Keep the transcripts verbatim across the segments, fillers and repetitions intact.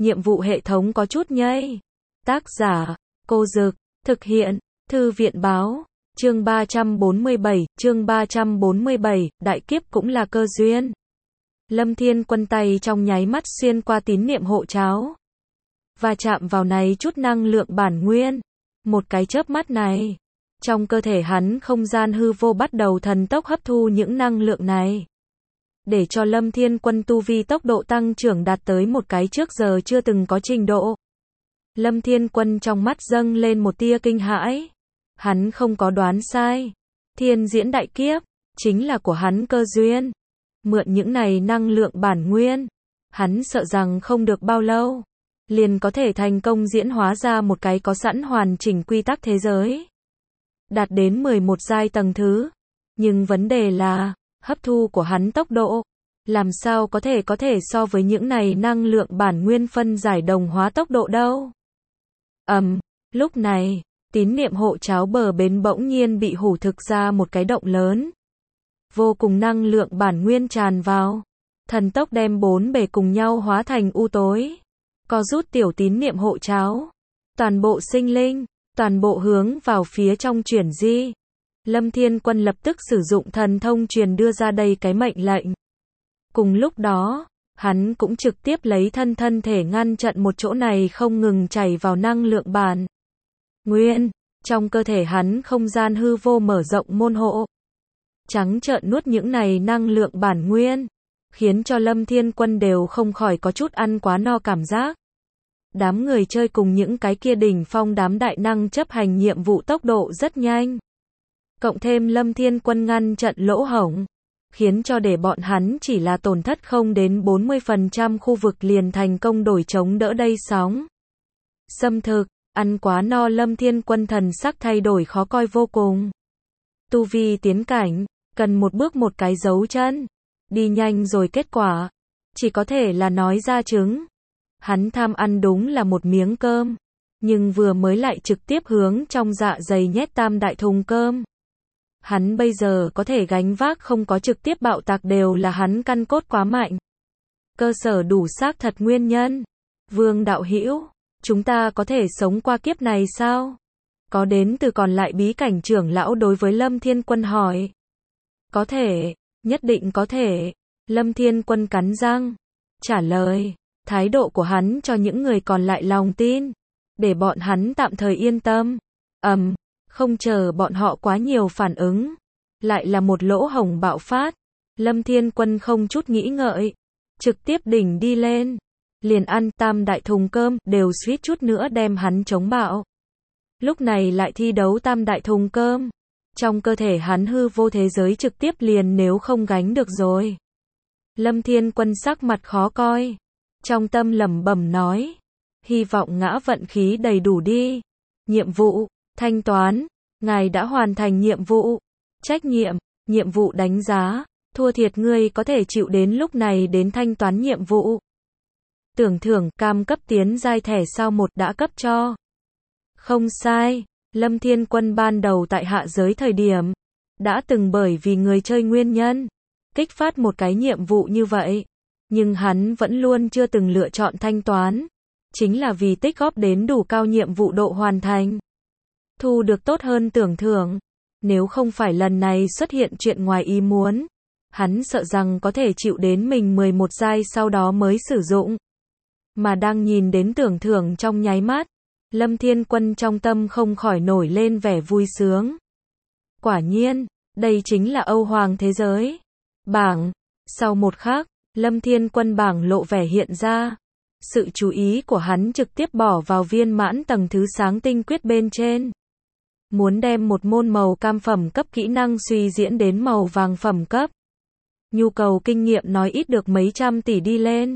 nhiệm vụ hệ thống có chút nhây. Tác giả, Cô Dực, thực hiện, Thư viện Báo, chương ba trăm bốn mươi bảy, chương ba trăm bốn mươi bảy, đại kiếp cũng là cơ duyên. Lâm Thiên Quân tay trong nháy mắt xuyên qua tín niệm hộ cháo, và chạm vào này chút năng lượng bản nguyên. Một cái chớp mắt này, trong cơ thể hắn không gian hư vô bắt đầu thần tốc hấp thu những năng lượng này, để cho Lâm Thiên Quân tu vi tốc độ tăng trưởng đạt tới một cái trước giờ chưa từng có trình độ. Lâm Thiên Quân trong mắt dâng lên một tia kinh hãi. Hắn không có đoán sai. Thiên diễn đại kiếp, chính là của hắn cơ duyên. Mượn những này năng lượng bản nguyên, hắn sợ rằng không được bao lâu, liền có thể thành công diễn hóa ra một cái có sẵn hoàn chỉnh quy tắc thế giới. Đạt đến mười một giai tầng thứ. Nhưng vấn đề là, hấp thu của hắn tốc độ, làm sao có thể có thể so với những này năng lượng bản nguyên phân giải đồng hóa tốc độ đâu. Ầm, um, lúc này, tín niệm hộ cháo bờ bến bỗng nhiên bị hủ thực ra một cái động lớn. Vô cùng năng lượng bản nguyên tràn vào, thần tốc đem bốn bề cùng nhau hóa thành u tối. Co rút tiểu tín niệm hộ cháo, toàn bộ sinh linh, toàn bộ hướng vào phía trong chuyển di. Lâm Thiên Quân lập tức sử dụng thần thông truyền đưa ra đây cái mệnh lệnh. Cùng lúc đó, hắn cũng trực tiếp lấy thân thân thể ngăn chặn một chỗ này không ngừng chảy vào năng lượng bản nguyên. Trong cơ thể hắn không gian hư vô mở rộng môn hộ, trắng trợn nuốt những này năng lượng bản nguyên, khiến cho Lâm Thiên Quân đều không khỏi có chút ăn quá no cảm giác. Đám người chơi cùng những cái kia đỉnh phong đám đại năng chấp hành nhiệm vụ tốc độ rất nhanh. Cộng thêm Lâm Thiên Quân ngăn chặn lỗ hổng, khiến cho để bọn hắn chỉ là tổn thất không đến bốn mươi phần trăm khu vực liền thành công đổi chống đỡ đây sóng xâm thực. Ăn quá no Lâm Thiên Quân thần sắc thay đổi khó coi vô cùng. Tu vi tiến cảnh, cần một bước một cái dấu chân. Đi nhanh rồi kết quả, chỉ có thể là nói ra trứng. Hắn tham ăn đúng là một miếng cơm, nhưng vừa mới lại trực tiếp hướng trong dạ dày nhét tam đại thùng cơm. Hắn bây giờ có thể gánh vác không có trực tiếp bạo tạc đều là hắn căn cốt quá mạnh. Cơ sở đủ xác thật nguyên nhân. Vương đạo hữu, chúng ta có thể sống qua kiếp này sao? Có đến từ còn lại bí cảnh trưởng lão đối với Lâm Thiên Quân hỏi. Có thể, nhất định có thể. Lâm Thiên Quân cắn răng, trả lời. Thái độ của hắn cho những người còn lại lòng tin, để bọn hắn tạm thời yên tâm. Ầm, um, không chờ bọn họ quá nhiều phản ứng, lại là một lỗ hổng bạo phát. Lâm Thiên Quân không chút nghĩ ngợi, trực tiếp đỉnh đi lên, liền ăn tam đại thùng cơm, đều suýt chút nữa đem hắn chống bạo. Lúc này lại thi đấu tam đại thùng cơm, trong cơ thể hắn hư vô thế giới trực tiếp liền nếu không gánh được rồi. Lâm Thiên Quân sắc mặt khó coi, trong tâm lẩm bẩm nói, hy vọng ngã vận khí đầy đủ đi. Nhiệm vụ, thanh toán, ngài đã hoàn thành nhiệm vụ. Trách nhiệm, nhiệm vụ đánh giá, thua thiệt ngươi có thể chịu đến lúc này đến thanh toán nhiệm vụ. Tưởng thưởng, cam cấp tiến giai thẻ sao một đã cấp cho. Không sai, Lâm Thiên Quân ban đầu tại hạ giới thời điểm, đã từng bởi vì người chơi nguyên nhân, kích phát một cái nhiệm vụ như vậy. Nhưng hắn vẫn luôn chưa từng lựa chọn thanh toán, chính là vì tích góp đến đủ cao nhiệm vụ độ hoàn thành, thu được tốt hơn tưởng thưởng. Nếu không phải lần này xuất hiện chuyện ngoài ý muốn, hắn sợ rằng có thể chịu đến mình mười một giai sau đó mới sử dụng. Mà đang nhìn đến tưởng thưởng trong nháy mắt, Lâm Thiên Quân trong tâm không khỏi nổi lên vẻ vui sướng. Quả nhiên, đây chính là Âu Hoàng thế giới. Bảng, sau một khắc, Lâm Thiên Quân bảng lộ vẻ hiện ra. Sự chú ý của hắn trực tiếp bỏ vào viên mãn tầng thứ sáng tinh quyết bên trên. Muốn đem một môn màu cam phẩm cấp kỹ năng suy diễn đến màu vàng phẩm cấp. Nhu cầu kinh nghiệm nói ít được mấy trăm tỷ đi lên.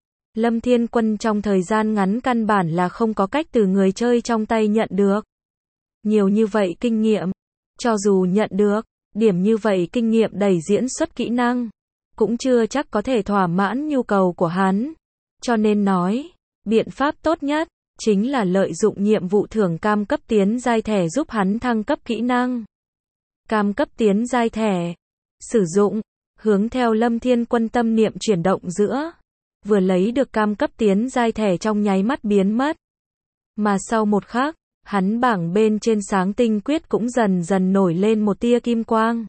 Lâm Thiên Quân trong thời gian ngắn căn bản là không có cách từ người chơi trong tay nhận được nhiều như vậy kinh nghiệm. Cho dù nhận được điểm như vậy kinh nghiệm đẩy diễn xuất kỹ năng, cũng chưa chắc có thể thỏa mãn nhu cầu của hắn. Cho nên nói, biện pháp tốt nhất chính là lợi dụng nhiệm vụ thưởng cam cấp tiến giai thẻ giúp hắn thăng cấp kỹ năng. Cam cấp tiến giai thẻ, sử dụng, hướng theo Lâm Thiên Quân tâm niệm chuyển động giữa vừa lấy được cam cấp tiến giai thẻ trong nháy mắt biến mất. Mà sau một khắc, hắn bảng bên trên sáng tinh quyết cũng dần dần nổi lên một tia kim quang.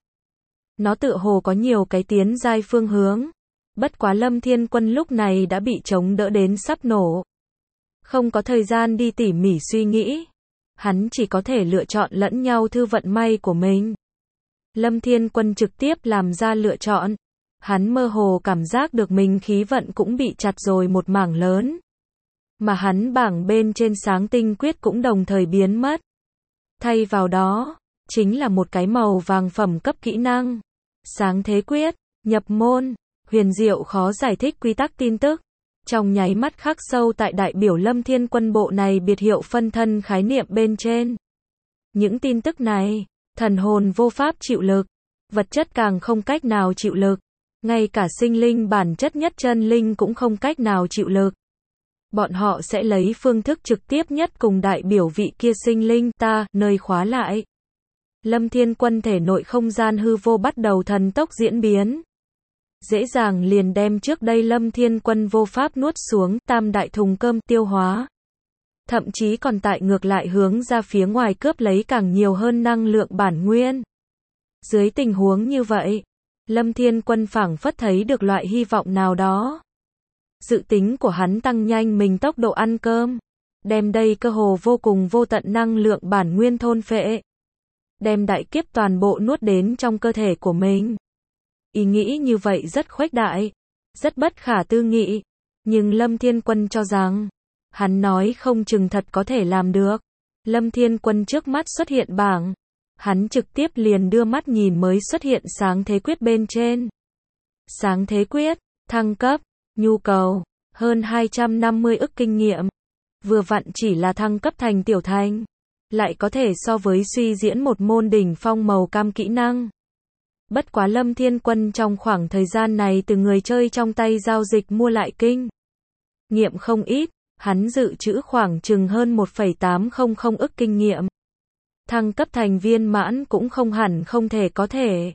Nó tựa hồ có nhiều cái tiến giai phương hướng. Bất quá Lâm Thiên Quân lúc này đã bị chống đỡ đến sắp nổ. Không có thời gian đi tỉ mỉ suy nghĩ. Hắn chỉ có thể lựa chọn lẫn nhau thư vận may của mình. Lâm Thiên Quân trực tiếp làm ra lựa chọn. Hắn mơ hồ cảm giác được mình khí vận cũng bị chặt rồi một mảng lớn. Mà hắn bảng bên trên sáng tinh quyết cũng đồng thời biến mất. Thay vào đó, chính là một cái màu vàng phẩm cấp kỹ năng. Sáng thế quyết, nhập môn, huyền diệu khó giải thích quy tắc tin tức. Trong nháy mắt khắc sâu tại đại biểu Lâm Thiên Quân bộ này biệt hiệu phân thân khái niệm bên trên. Những tin tức này, thần hồn vô pháp chịu lực, vật chất càng không cách nào chịu lực, ngay cả sinh linh bản chất nhất chân linh cũng không cách nào chịu lực. Bọn họ sẽ lấy phương thức trực tiếp nhất cùng đại biểu vị kia sinh linh ta, nơi khóa lại. Lâm Thiên Quân thể nội không gian hư vô bắt đầu thần tốc diễn biến. Dễ dàng liền đem trước đây Lâm Thiên Quân vô pháp nuốt xuống tam đại thùng cơm tiêu hóa. Thậm chí còn tại ngược lại hướng ra phía ngoài cướp lấy càng nhiều hơn năng lượng bản nguyên. Dưới tình huống như vậy, Lâm Thiên Quân phảng phất thấy được loại hy vọng nào đó. Dự tính của hắn tăng nhanh mình tốc độ ăn cơm, đem đây cơ hồ vô cùng vô tận năng lượng bản nguyên thôn phệ, đem đại kiếp toàn bộ nuốt đến trong cơ thể của mình. Ý nghĩ như vậy rất khuếch đại, rất bất khả tư nghị, nhưng Lâm Thiên Quân cho rằng, hắn nói không chừng thật có thể làm được. Lâm Thiên Quân trước mắt xuất hiện bảng, hắn trực tiếp liền đưa mắt nhìn mới xuất hiện sáng thế quyết bên trên. Sáng thế quyết, thăng cấp, nhu cầu, hơn hai trăm năm mươi ức kinh nghiệm. Vừa vặn chỉ là thăng cấp thành tiểu thành, lại có thể so với suy diễn một môn đỉnh phong màu cam kỹ năng. Bất quá Lâm Thiên Quân trong khoảng thời gian này từ người chơi trong tay giao dịch mua lại kinh nghiệm không ít, hắn dự trữ khoảng chừng hơn một phẩy tám không không ức kinh nghiệm. Thăng cấp thành viên mãn cũng không hẳn không thể có thể.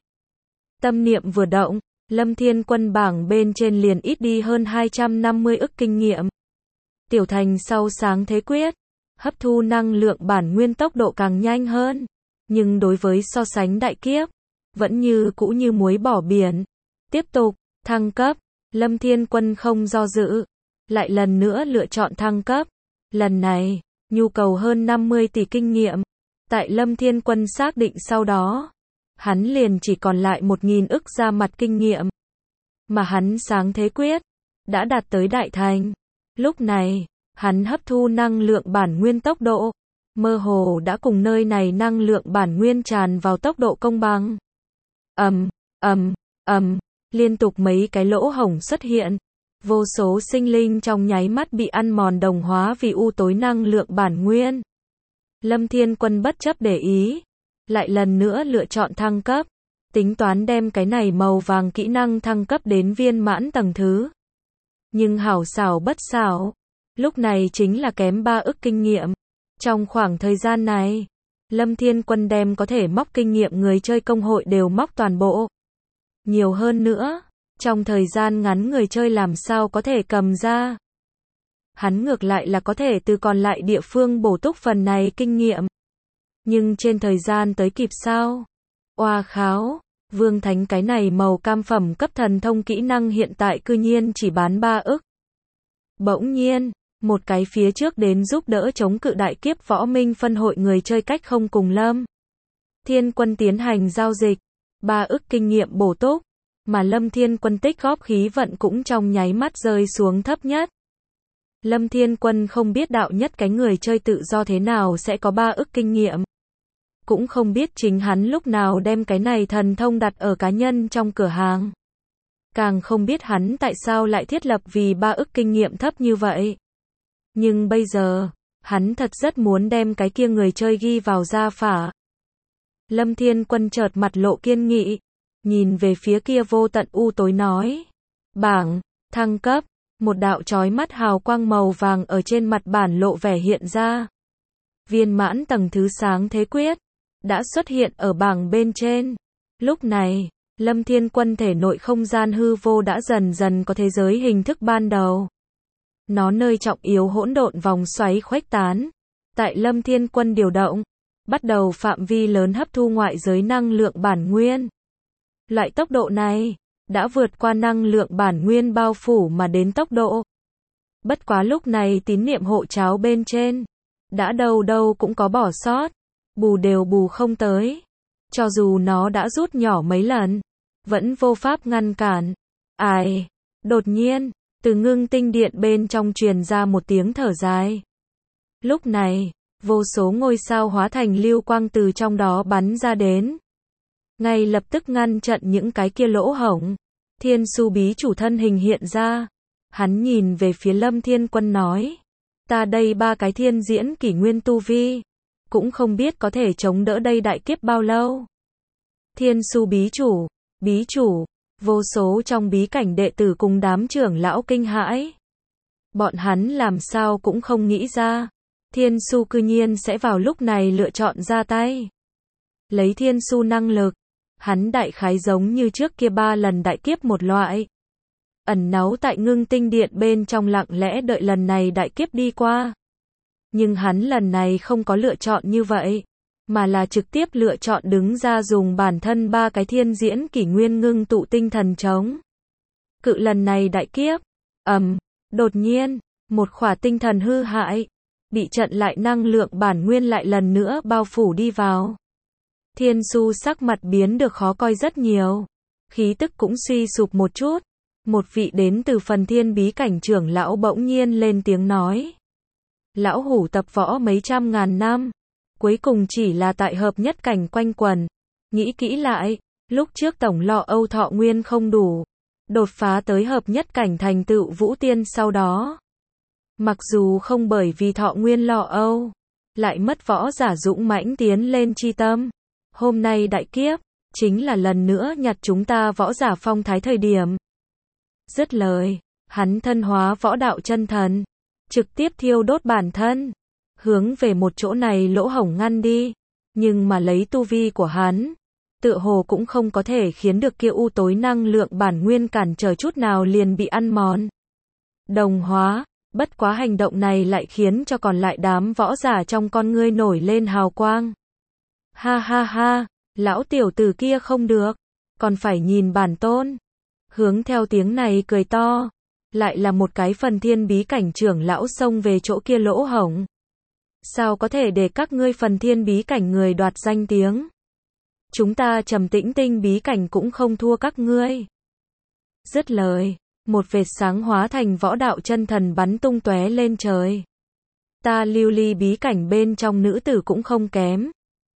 Tâm niệm vừa động, Lâm Thiên Quân bảng bên trên liền ít đi hơn hai trăm năm mươi ức kinh nghiệm. Tiểu thành sau sáng thế quyết, hấp thu năng lượng bản nguyên tốc độ càng nhanh hơn, nhưng đối với so sánh đại kiếp, vẫn như cũ như muối bỏ biển. Tiếp tục, thăng cấp, Lâm Thiên Quân không do dự, lại lần nữa lựa chọn thăng cấp. Lần này, nhu cầu hơn năm mươi tỷ kinh nghiệm. Tại Lâm Thiên Quân xác định sau đó, hắn liền chỉ còn lại một nghìn ức ra mặt kinh nghiệm. Mà hắn sáng thế quyết, đã đạt tới đại thành. Lúc này, hắn hấp thu năng lượng bản nguyên tốc độ, mơ hồ đã cùng nơi này năng lượng bản nguyên tràn vào tốc độ công bằng. Ầm, ầm, ầm, liên tục mấy cái lỗ hổng xuất hiện. Vô số sinh linh trong nháy mắt bị ăn mòn đồng hóa vì u tối năng lượng bản nguyên. Lâm Thiên Quân bất chấp để ý, lại lần nữa lựa chọn thăng cấp, tính toán đem cái này màu vàng kỹ năng thăng cấp đến viên mãn tầng thứ. Nhưng hảo xảo bất xảo, lúc này chính là kém ba ức kinh nghiệm. Trong khoảng thời gian này, Lâm Thiên Quân đem có thể móc kinh nghiệm người chơi công hội đều móc toàn bộ. Nhiều hơn nữa, trong thời gian ngắn người chơi làm sao có thể cầm ra. Hắn ngược lại là có thể từ còn lại địa phương bổ túc phần này kinh nghiệm. Nhưng trên thời gian tới kịp sao? Oa kháo, Vương Thánh cái này màu cam phẩm cấp thần thông kỹ năng hiện tại cư nhiên chỉ bán ba ức. Bỗng nhiên, một cái phía trước đến giúp đỡ chống cự đại kiếp võ minh phân hội người chơi cách không cùng Lâm Thiên Quân tiến hành giao dịch, ba ức kinh nghiệm bổ túc, mà Lâm Thiên Quân tích góp khí vận cũng trong nháy mắt rơi xuống thấp nhất. Lâm Thiên Quân không biết đạo nhất cái người chơi tự do thế nào sẽ có ba ức kinh nghiệm. Cũng không biết chính hắn lúc nào đem cái này thần thông đặt ở cá nhân trong cửa hàng. Càng không biết hắn tại sao lại thiết lập vì ba ức kinh nghiệm thấp như vậy. Nhưng bây giờ, hắn thật rất muốn đem cái kia người chơi ghi vào gia phả. Lâm Thiên Quân chợt mặt lộ kiên nghị, nhìn về phía kia vô tận u tối nói. Bảng, thăng cấp, một đạo chói mắt hào quang màu vàng ở trên mặt bản lộ vẻ hiện ra. Viên mãn tầng thứ sáng thế quyết, đã xuất hiện ở bảng bên trên. Lúc này, Lâm Thiên Quân thể nội không gian hư vô đã dần dần có thế giới hình thức ban đầu. Nó nơi trọng yếu hỗn độn vòng xoáy khuếch tán. Tại Lâm Thiên Quân điều động, bắt đầu phạm vi lớn hấp thu ngoại giới năng lượng bản nguyên. Loại tốc độ này đã vượt qua năng lượng bản nguyên bao phủ mà đến tốc độ. Bất quá lúc này tín niệm hộ cháo bên trên đã đâu đâu cũng có bỏ sót, bù đều bù không tới. Cho dù nó đã rút nhỏ mấy lần, vẫn vô pháp ngăn cản. Ai? Đột nhiên, từ ngưng tinh điện bên trong truyền ra một tiếng thở dài. Lúc này, vô số ngôi sao hóa thành lưu quang từ trong đó bắn ra đến. Ngay lập tức ngăn chặn những cái kia lỗ hổng. Thiên Su bí chủ thân hình hiện ra. Hắn nhìn về phía Lâm Thiên Quân nói. Ta đây ba cái thiên diễn kỷ nguyên tu vi. Cũng không biết có thể chống đỡ đây đại kiếp bao lâu. Thiên Su bí chủ, bí chủ, vô số trong bí cảnh đệ tử cùng đám trưởng lão kinh hãi. Bọn hắn làm sao cũng không nghĩ ra. Thiên Su cư nhiên sẽ vào lúc này lựa chọn ra tay. Lấy Thiên Su năng lực, hắn đại khái giống như trước kia ba lần đại kiếp một loại. Ẩn náu tại ngưng tinh điện bên trong lặng lẽ đợi lần này đại kiếp đi qua. Nhưng hắn lần này không có lựa chọn như vậy, mà là trực tiếp lựa chọn đứng ra dùng bản thân ba cái thiên diễn kỷ nguyên ngưng tụ tinh thần chống cự lần này đại kiếp. Ầm, um, đột nhiên, một khỏa tinh thần hư hại, bị trận lại năng lượng bản nguyên lại lần nữa bao phủ đi vào. Thiên Su sắc mặt biến được khó coi rất nhiều, khí tức cũng suy sụp một chút. Một vị đến từ phần thiên bí cảnh trưởng lão bỗng nhiên lên tiếng nói. Lão hủ tập võ mấy trăm ngàn năm, cuối cùng chỉ là tại hợp nhất cảnh quanh quần. Nghĩ kỹ lại, lúc trước tổng lo âu thọ nguyên không đủ, đột phá tới hợp nhất cảnh thành tựu vũ tiên sau đó. Mặc dù không bởi vì thọ nguyên lo âu, lại mất võ giả dũng mãnh tiến lên chi tâm. Hôm nay đại kiếp, chính là lần nữa nhặt chúng ta võ giả phong thái thời điểm. Dứt lời, hắn thân hóa võ đạo chân thần, trực tiếp thiêu đốt bản thân, hướng về một chỗ này lỗ hổng ngăn đi. Nhưng mà lấy tu vi của hắn, tựa hồ cũng không có thể khiến được kia u tối năng lượng bản nguyên cản trở chút nào liền bị ăn mòn. Đồng hóa, bất quá hành động này lại khiến cho còn lại đám võ giả trong con ngươi nổi lên hào quang. Ha ha ha, lão tiểu tử kia không được, còn phải nhìn bản tôn. Hướng theo tiếng này cười to, lại là một cái phần thiên bí cảnh trưởng lão xông về chỗ kia lỗ hổng. Sao có thể để các ngươi phần thiên bí cảnh người đoạt danh tiếng? Chúng ta Trầm Tĩnh Tinh bí cảnh cũng không thua các ngươi. Dứt lời, một vệt sáng hóa thành võ đạo chân thần bắn tung tóe lên trời. Ta Lưu Ly bí cảnh bên trong nữ tử cũng không kém.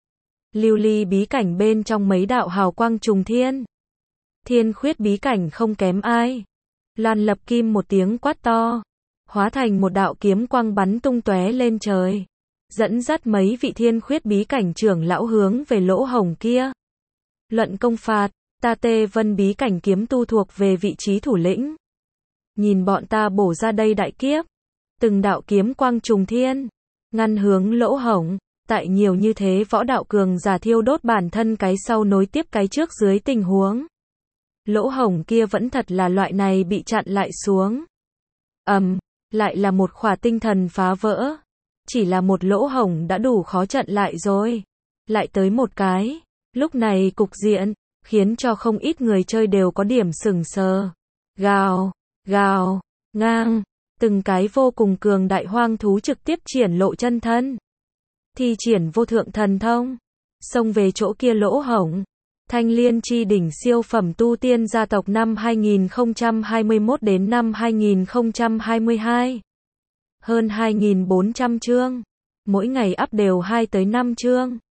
Lưu Ly bí cảnh bên trong mấy đạo hào quang trùng thiên. Thiên Khuyết bí cảnh không kém ai. Loan Lập Kim một tiếng quát to, hóa thành một đạo kiếm quang bắn tung tóe lên trời, dẫn dắt mấy vị Thiên Khuyết bí cảnh trưởng lão hướng về lỗ hổng kia. Luận công phạt, ta Tê Vân bí cảnh kiếm tu thuộc về vị trí thủ lĩnh. Nhìn bọn ta bổ ra đây đại kiếp, từng đạo kiếm quang trùng thiên, ngăn hướng lỗ hổng. Tại nhiều như thế võ đạo cường giả thiêu đốt bản thân cái sau nối tiếp cái trước dưới tình huống. Lỗ hổng kia vẫn thật là loại này bị chặn lại xuống. Ầm, um, lại là một khỏa tinh thần phá vỡ. Chỉ là một lỗ hổng đã đủ khó chặn lại rồi. Lại tới một cái. Lúc này cục diện, khiến cho không ít người chơi đều có điểm sừng sờ. Gào, gào, ngang, từng cái vô cùng cường đại hoang thú trực tiếp triển lộ chân thân. Thi triển vô thượng thần thông, xông về chỗ kia lỗ hổng. Thanh Liên chi đỉnh siêu phẩm tu tiên gia tộc năm hai nghìn không trăm hai mươi mốt đến năm hai nghìn không trăm hai mươi hai. Hơn hai nghìn bốn trăm chương. Mỗi ngày up đều hai tới năm chương.